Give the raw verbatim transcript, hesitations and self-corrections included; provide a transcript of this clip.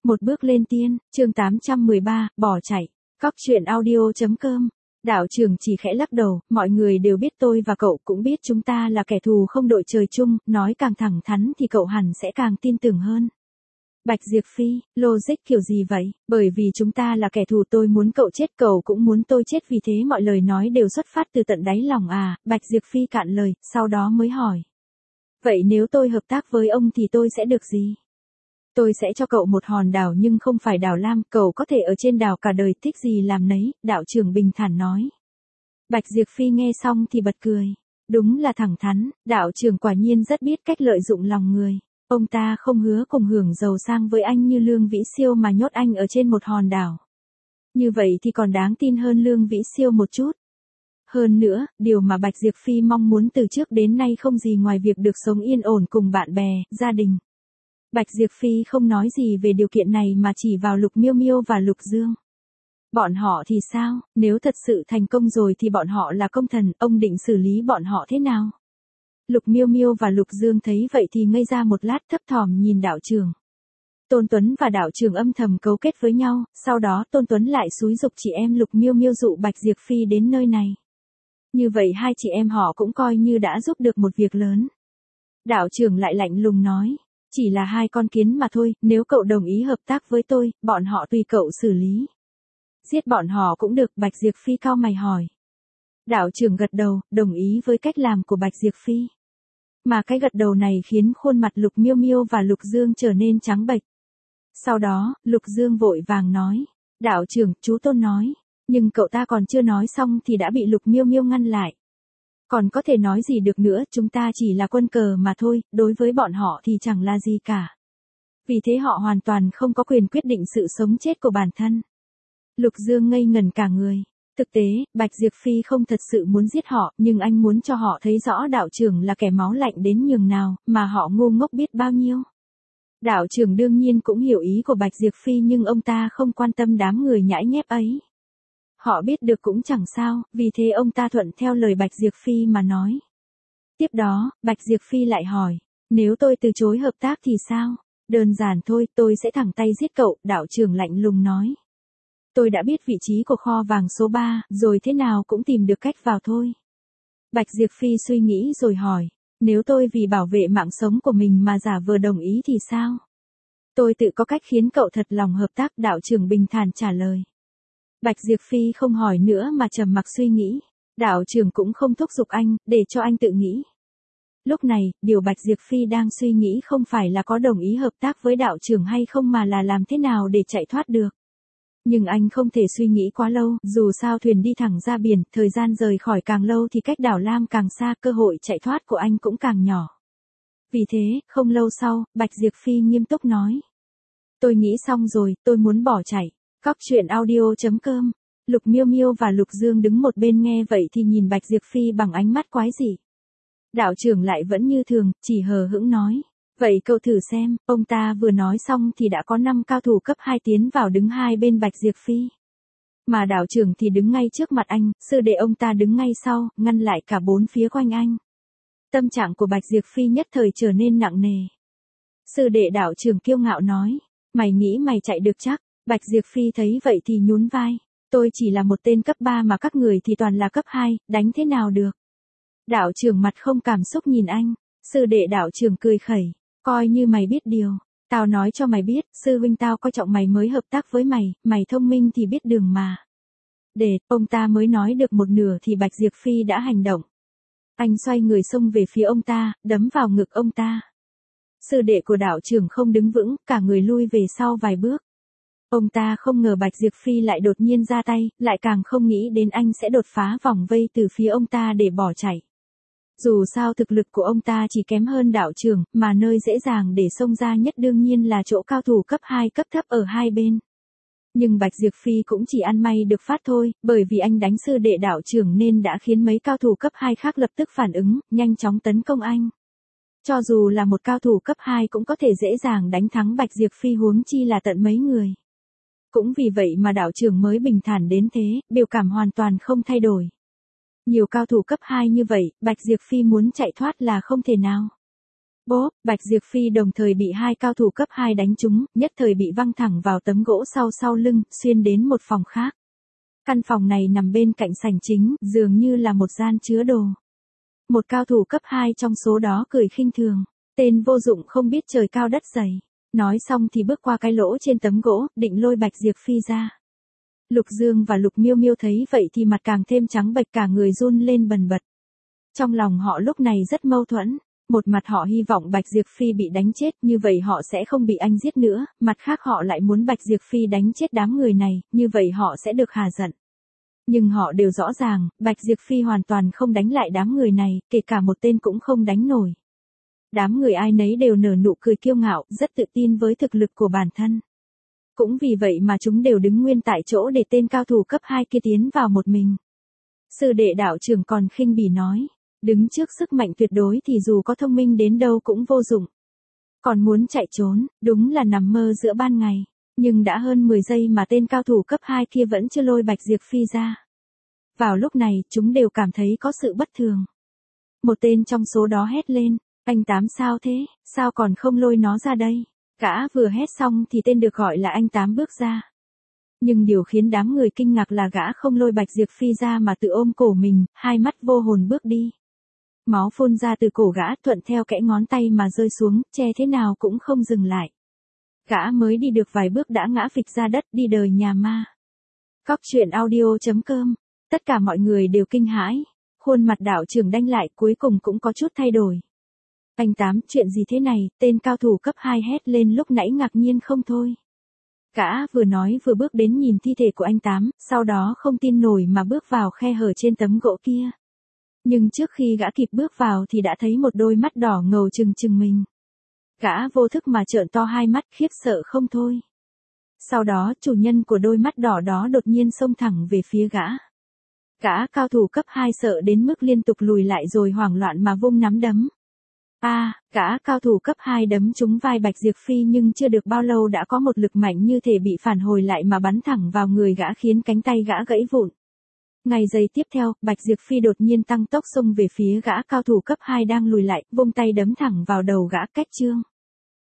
Một bước lên tiên, chương tám trăm mười ba, bỏ chạy. Cóc truyện audio chấm com. Đạo trưởng chỉ khẽ lắc đầu, mọi người đều biết tôi và cậu cũng biết chúng ta là kẻ thù không đội trời chung, nói càng thẳng thắn thì cậu hẳn sẽ càng tin tưởng hơn. Bạch Diệp Phi, logic kiểu gì vậy? Bởi vì chúng ta là kẻ thù tôi muốn cậu chết, cậu cũng muốn tôi chết, vì thế mọi lời nói đều xuất phát từ tận đáy lòng à? Bạch Diệp Phi cạn lời, sau đó mới hỏi. Vậy nếu tôi hợp tác với ông thì tôi sẽ được gì? Tôi sẽ cho cậu một hòn đảo nhưng không phải đảo Lam, cậu có thể ở trên đảo cả đời, thích gì làm nấy, đạo trưởng bình thản nói. Bạch Diệp Phi nghe xong thì bật cười. Đúng là thẳng thắn, đạo trưởng quả nhiên rất biết cách lợi dụng lòng người. Ông ta không hứa cùng hưởng giàu sang với anh như Lương Vĩ Siêu mà nhốt anh ở trên một hòn đảo. Như vậy thì còn đáng tin hơn Lương Vĩ Siêu một chút. Hơn nữa, điều mà Bạch Diệp Phi mong muốn từ trước đến nay không gì ngoài việc được sống yên ổn cùng bạn bè, gia đình. Bạch Diệp Phi không nói gì về điều kiện này mà chỉ vào Lục Miêu Miêu và Lục Dương. Bọn họ thì sao, nếu thật sự thành công rồi thì bọn họ là công thần, ông định xử lý bọn họ thế nào? Lục Miêu Miêu và Lục Dương thấy vậy thì ngây ra một lát, thấp thỏm nhìn đạo trưởng. Tôn Tuấn và đạo trưởng âm thầm cấu kết với nhau, sau đó Tôn Tuấn lại xúi giục chị em Lục Miêu Miêu dụ Bạch Diệp Phi đến nơi này. Như vậy hai chị em họ cũng coi như đã giúp được một việc lớn. Đạo trưởng lại lạnh lùng nói. Chỉ là hai con kiến mà thôi, nếu cậu đồng ý hợp tác với tôi, bọn họ tùy cậu xử lý. Giết bọn họ cũng được, Bạch Diệp Phi cau mày hỏi. Đạo trưởng gật đầu, đồng ý với cách làm của Bạch Diệp Phi. Mà cái gật đầu này khiến khuôn mặt Lục Miêu Miêu và Lục Dương trở nên trắng bệch. Sau đó, Lục Dương vội vàng nói. Đạo trưởng, chú Tôn nói. Nhưng cậu ta còn chưa nói xong thì đã bị Lục Miêu Miêu ngăn lại. Còn có thể nói gì được nữa, chúng ta chỉ là quân cờ mà thôi, đối với bọn họ thì chẳng là gì cả. Vì thế họ hoàn toàn không có quyền quyết định sự sống chết của bản thân. Lục Dương ngây ngẩn cả người. Thực tế, Bạch Diệp Phi không thật sự muốn giết họ, nhưng anh muốn cho họ thấy rõ đạo trưởng là kẻ máu lạnh đến nhường nào, mà họ ngu ngốc biết bao nhiêu. Đạo trưởng đương nhiên cũng hiểu ý của Bạch Diệp Phi nhưng ông ta không quan tâm đám người nhãi nhép ấy. Họ biết được cũng chẳng sao, vì thế ông ta thuận theo lời Bạch Diệp Phi mà nói. Tiếp đó, Bạch Diệp Phi lại hỏi, nếu tôi từ chối hợp tác thì sao? Đơn giản thôi, tôi sẽ thẳng tay giết cậu, đạo trưởng lạnh lùng nói. Tôi đã biết vị trí của kho vàng số ba, rồi thế nào cũng tìm được cách vào thôi. Bạch Diệp Phi suy nghĩ rồi hỏi, nếu tôi vì bảo vệ mạng sống của mình mà giả vờ đồng ý thì sao? Tôi tự có cách khiến cậu thật lòng hợp tác, đạo trưởng bình thản trả lời. Bạch Diệp Phi không hỏi nữa mà trầm mặc suy nghĩ. Đạo trưởng cũng không thúc giục anh, để cho anh tự nghĩ. Lúc này, điều Bạch Diệp Phi đang suy nghĩ không phải là có đồng ý hợp tác với đạo trưởng hay không mà là làm thế nào để chạy thoát được. Nhưng anh không thể suy nghĩ quá lâu, dù sao thuyền đi thẳng ra biển, thời gian rời khỏi càng lâu thì cách đảo Lam càng xa, cơ hội chạy thoát của anh cũng càng nhỏ. Vì thế, không lâu sau, Bạch Diệp Phi nghiêm túc nói. Tôi nghĩ xong rồi, tôi muốn bỏ chạy. Cóc truyện audio chấm com. Lục Miêu Miêu và Lục Dương đứng một bên nghe vậy thì nhìn Bạch Diệp Phi bằng ánh mắt quái dị. Đạo trưởng lại vẫn như thường, chỉ hờ hững nói. Vậy cậu thử xem, ông ta vừa nói xong thì đã có năm cao thủ cấp hai tiến vào đứng hai bên Bạch Diệp Phi. Mà đạo trưởng thì đứng ngay trước mặt anh, sư đệ ông ta đứng ngay sau, ngăn lại cả bốn phía quanh anh. Tâm trạng của Bạch Diệp Phi nhất thời trở nên nặng nề. Sư đệ đạo trưởng kiêu ngạo nói. Mày nghĩ mày chạy được chắc? Bạch Diệp Phi thấy vậy thì nhún vai. Tôi chỉ là một tên cấp ba mà các người thì toàn là cấp hai, đánh thế nào được? Đạo trưởng mặt không cảm xúc nhìn anh. Sư đệ đạo trưởng cười khẩy. Coi như mày biết điều. Tao nói cho mày biết, sư huynh tao coi trọng mày mới hợp tác với mày, mày thông minh thì biết đường mà. Để, ông ta mới nói được một nửa thì Bạch Diệp Phi đã hành động. Anh xoay người xông về phía ông ta, đấm vào ngực ông ta. Sư đệ của đạo trưởng không đứng vững, cả người lui về sau vài bước. Ông ta không ngờ Bạch Diệp Phi lại đột nhiên ra tay, lại càng không nghĩ đến anh sẽ đột phá vòng vây từ phía ông ta để bỏ chạy. Dù sao thực lực của ông ta chỉ kém hơn đạo trưởng, mà nơi dễ dàng để xông ra nhất đương nhiên là chỗ cao thủ cấp hai cấp thấp ở hai bên. Nhưng Bạch Diệp Phi cũng chỉ ăn may được phát thôi, bởi vì anh đánh sư đệ đạo trưởng nên đã khiến mấy cao thủ cấp hai khác lập tức phản ứng, nhanh chóng tấn công anh. Cho dù là một cao thủ cấp hai cũng có thể dễ dàng đánh thắng Bạch Diệp Phi huống chi là tận mấy người. Cũng vì vậy mà đạo trưởng mới bình thản đến thế, biểu cảm hoàn toàn không thay đổi. Nhiều cao thủ cấp hai như vậy, Bạch Diệp Phi muốn chạy thoát là không thể nào. Bốp, Bạch Diệp Phi đồng thời bị hai cao thủ cấp hai đánh trúng, nhất thời bị văng thẳng vào tấm gỗ sau sau lưng, xuyên đến một phòng khác. Căn phòng này nằm bên cạnh sảnh chính, dường như là một gian chứa đồ. Một cao thủ cấp hai trong số đó cười khinh thường, tên vô dụng không biết trời cao đất dày. Nói xong thì bước qua cái lỗ trên tấm gỗ, định lôi Bạch Diệp Phi ra. Lục Dương và Lục Miêu Miêu thấy vậy thì mặt càng thêm trắng bệch, cả người run lên bần bật. Trong lòng họ lúc này rất mâu thuẫn. Một mặt họ hy vọng Bạch Diệp Phi bị đánh chết, như vậy họ sẽ không bị anh giết nữa, mặt khác họ lại muốn Bạch Diệp Phi đánh chết đám người này, như vậy họ sẽ được hà giận. Nhưng họ đều rõ ràng, Bạch Diệp Phi hoàn toàn không đánh lại đám người này, kể cả một tên cũng không đánh nổi. Đám người ai nấy đều nở nụ cười kiêu ngạo, rất tự tin với thực lực của bản thân. Cũng vì vậy mà chúng đều đứng nguyên tại chỗ để tên cao thủ cấp hai kia tiến vào một mình. Sư đệ đạo trưởng còn khinh bỉ nói, đứng trước sức mạnh tuyệt đối thì dù có thông minh đến đâu cũng vô dụng. Còn muốn chạy trốn, đúng là nằm mơ giữa ban ngày. Nhưng đã hơn mười giây mà tên cao thủ cấp hai kia vẫn chưa lôi Bạch Diệp Phi ra. Vào lúc này, chúng đều cảm thấy có sự bất thường. Một tên trong số đó hét lên, anh Tám sao thế, sao còn không lôi nó ra đây? Gã vừa hét xong thì tên được gọi là anh Tám bước ra. Nhưng điều khiến đám người kinh ngạc là gã không lôi Bạch Diệp Phi ra mà tự ôm cổ mình, hai mắt vô hồn bước đi. Máu phun ra từ cổ gã thuận theo kẽ ngón tay mà rơi xuống, che thế nào cũng không dừng lại. Gã mới đi được vài bước đã ngã phịch ra đất, đi đời nhà ma. Cóc truyện audio chấm com. Tất cả mọi người đều kinh hãi. Khuôn mặt đạo trưởng đanh lại cuối cùng cũng có chút thay đổi. Anh Tám, chuyện gì thế này? Tên cao thủ cấp hai hét lên lúc nãy ngạc nhiên không thôi. Gã vừa nói vừa bước đến nhìn thi thể của anh Tám, sau đó không tin nổi mà bước vào khe hở trên tấm gỗ kia. Nhưng trước khi gã kịp bước vào thì đã thấy một đôi mắt đỏ ngầu trừng trừng mình. Gã vô thức mà trợn to hai mắt, khiếp sợ không thôi. Sau đó chủ nhân của đôi mắt đỏ đó đột nhiên xông thẳng về phía gã. Gã cao thủ cấp hai sợ đến mức liên tục lùi lại rồi hoảng loạn mà vung nắm đấm. A, à, gã cao thủ cấp hai đấm trúng vai Bạch Diệp Phi nhưng chưa được bao lâu đã có một lực mạnh như thể bị phản hồi lại mà bắn thẳng vào người gã khiến cánh tay gã gãy vụn. Ngay giây tiếp theo, Bạch Diệp Phi đột nhiên tăng tốc xông về phía gã cao thủ cấp hai đang lùi lại, vung tay đấm thẳng vào đầu gã. Cách chương.